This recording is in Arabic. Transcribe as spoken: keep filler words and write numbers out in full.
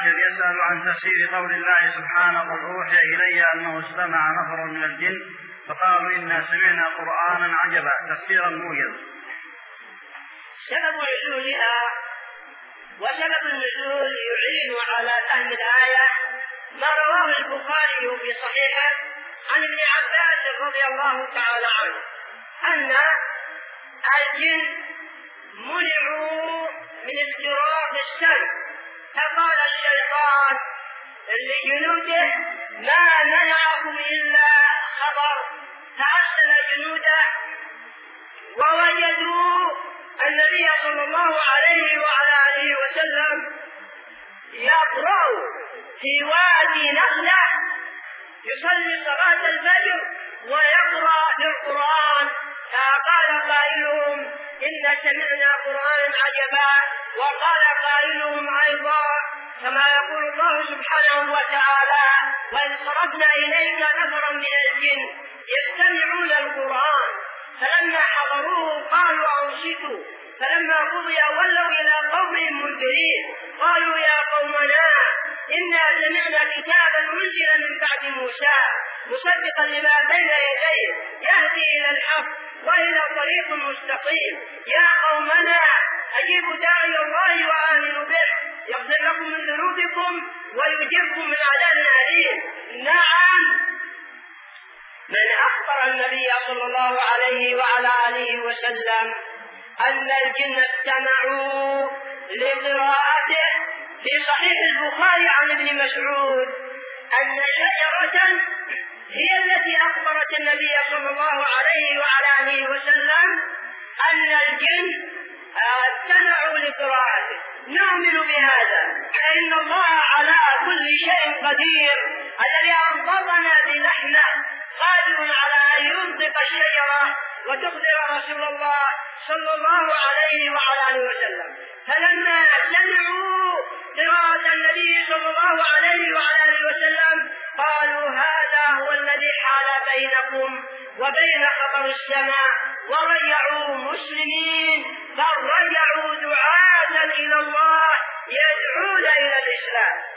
يسأل عن تفسير قول الله سبحانه قل أوحي إلي أنه استمع نفر من الجن فقالوا إنا سمعنا قرآنا عجبا تفسيرا موجز. سبب نزولها وسبب النزول يعين على فهم الآية ما رواه البخاري في صحيحه عن ابن عباس رضي الله تعالى عنه أن الجن منعوا من افتراق السمع، فقال الشيطان لجنوده ما منعكم إلا خبر، فأرسل جنوده ووجدوا النبي صلى الله عليه وعلى آله وسلم يقرأ في وادي نخلة يصلي صلاة الفجر ويقرأ بالقرآن، فقال قائلهم إن سمعنا قرآن عجبا، وقال قائلهم أيضا كما يقول الله سبحانه وتعالى وإذ صرفنا إليك نفرا من الجن يستمعون القرآن فلما حضروه قالوا أنصتوا فلما قضي ولوا إلى قومهم منذرين قالوا يا قومنا إنا سمعنا كتابا أنزل من بعد موسى مصدقا لما بين يديه يهدي إلى الحق وإلى طريق مستقيم يا قومنا أجيبوا داعي الله وآمنوا به يغفر لكم من ذنوبكم ويجيركم من عذاب أليم. نعم، من أخبر النبي صلى الله عليه وعلى آله وسلم أن الجن استمعوا لقراءته في صحيح البخاري عن ابن مسعود أن شجرة هي التي أخبرت النبي صلى الله عليه وعلى آله وسلم أن الجن استمعوا لقراءته. نؤمن بهذا فإن الله على كل شيء قدير، الذي أنطقنا بلحمه قادر على أن ينطق الشجرة وتخبر رسول الله صلى الله عليه وعلى آله وسلم. فلما سمعوا قراءة النبي صلى الله عليه وعلى آله وسلم قالوا هذا هو الذي حال بينكم وبين خبر السماء، ورجعوا مسلمين بل رجعوا دعاة إلى الله يدعون إلى الإسلام.